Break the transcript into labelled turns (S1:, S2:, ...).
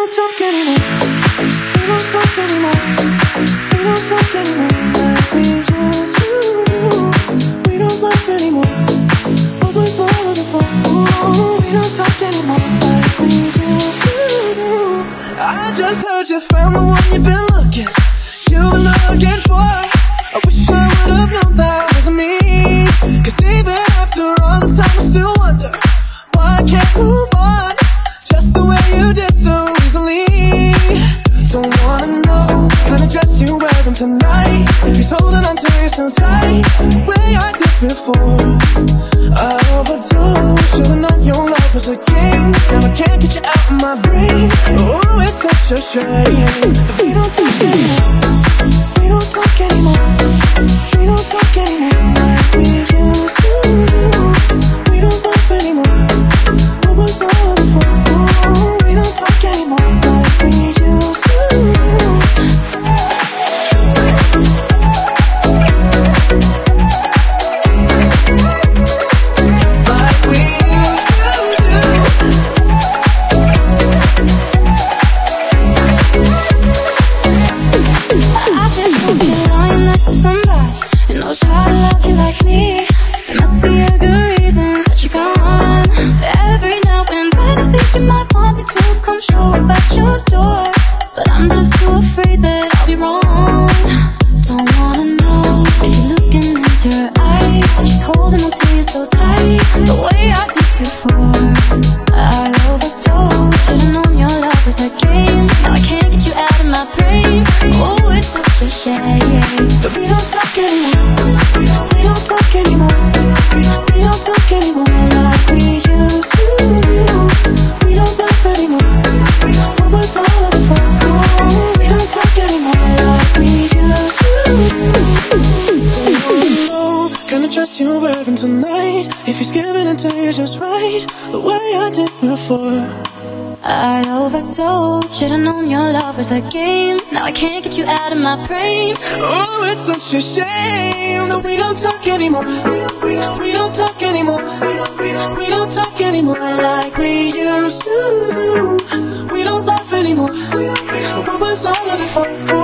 S1: don't talk anymore. We don't talk anymore. We don't talk anymore like we used to. We don't laugh anymore. What was all of the fun? We don't talk anymore like we used to. I just heard you found the one you've been looking. You've been looking for. I wish I would've known that wasn't me. Cause even after all this time I still wonder why I can't move on just the way you did so easily. Don't wanna know what kind of dress you're wearing tonight, if he's holding on to you so tight the way I did before. I overdosed, should've known your love was a game. Now I can't get you out of my brain. Oh, it's such a shame. We don't talk anymore. We don't talk anymore. We don't talk anymore like we used to. We don't laugh anymore. What was all of the fun? Oh, we don't talk anymore like we used to. Like we used to. I just hope you're lying next to somebody who knows how to love you like me. There must be a good reason that you're gone. Every now and then I think you might want me to come show up at your door, but I'm just too afraid that I'll be wrong. Don't wanna know if you're looking into her eyes, if she's holding on to you so tight the way I did before. I overdosed, should've known your love was a game. Now I can't get you out of my brain. Oh, it's such a shame. But we don't talk anymore. We don't talk anymore. We don't talk anymore like we used to. We don't laugh anymore. What was all of the fun? Oh, we don't talk anymore like we used to. Oh, kind of dress you're wearing tonight, if he's giving it to you just right the way I did before. I overdosed, should've known your love was a game. Now I can't get you out of my brain. Oh, it's such a shame that we don't talk anymore. We don't talk anymore. We don't talk anymore like we used to. We don't laugh anymore. What was all of it for?